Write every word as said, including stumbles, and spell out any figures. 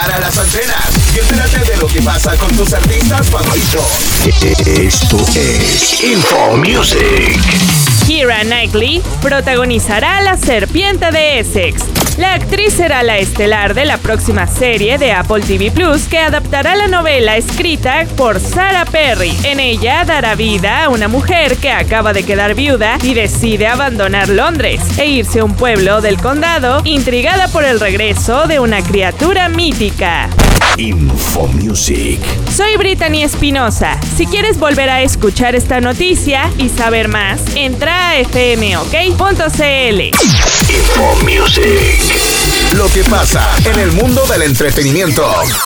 para las antenas y entérate de lo que pasa con tus artistas favoritos. Esto es Info Music. Keira Knightley protagonizará La Serpiente de Essex. La actriz será la estelar de la próxima serie de Apple T V Plus, que adaptará la novela escrita por Sarah Perry. En ella dará vida a una mujer que acaba de quedar viuda y decide abandonar Londres e irse a un pueblo del condado, intrigada por el regreso de una criatura mítica. Info Music. Soy Brittany Espinosa. Si quieres volver a escuchar esta noticia y saber más, entra a f m o k punto c l. Info Music. Lo que pasa en el mundo del entretenimiento.